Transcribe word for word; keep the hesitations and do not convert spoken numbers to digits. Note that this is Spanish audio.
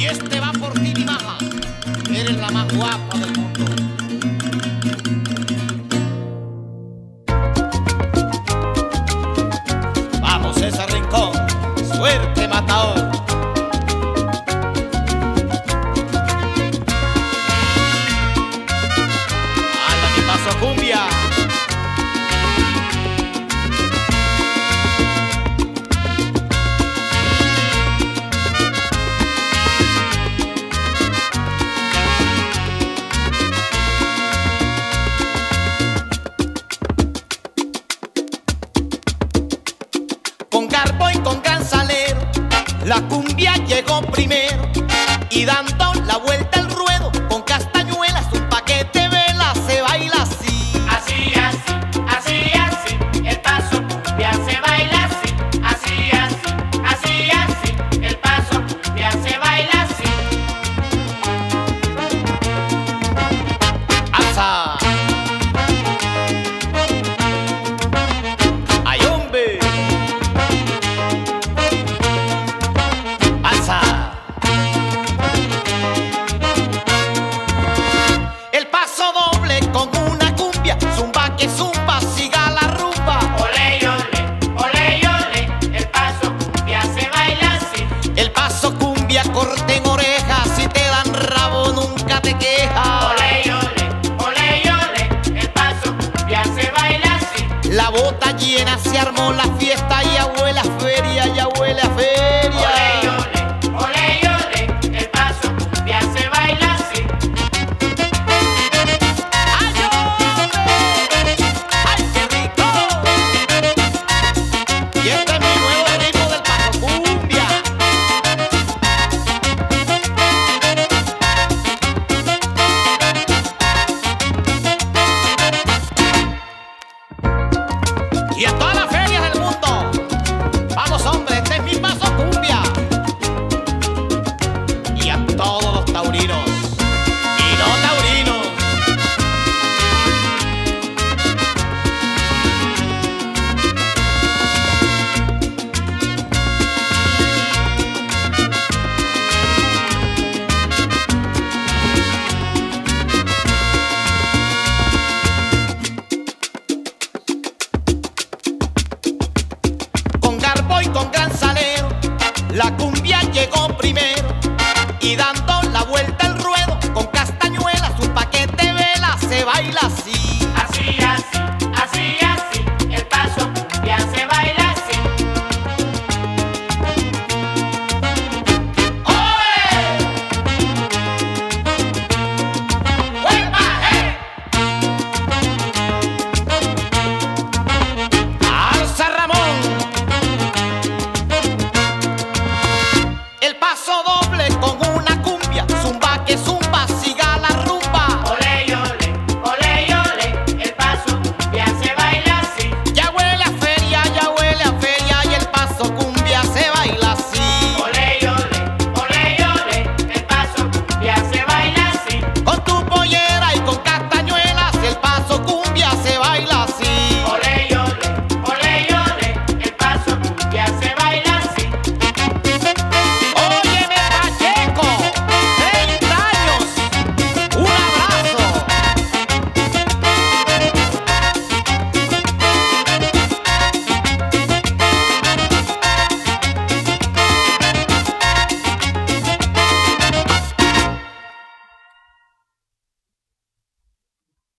Y este va por ti, mi maja. Eres la más guapa del mundo. Vamos, César Rincón. Suerte, matador. ¡Hala, mi paso cumbia! Con garbo y con gran salero, la cumbia llegó primero. Y dando la vuelta al ruedo, con castañuelas, un paquete de velas, se baila así. Así, así, así, así, el paso cumbia se baila así. Así, así, así, así, el paso cumbia se baila así. ¡Alza! ¡Ay, hombre! ¡Alza! El paso doble con una cumbia, zumba que zumba, siga la rumba. Ole, ole, ole, ole, el paso cumbia se baila así. El paso cumbia corta en orejas, si te dan rabo nunca te quejas. Ole, ole, ole, ole, el paso cumbia se baila así. La bota llena, se armó la fiesta y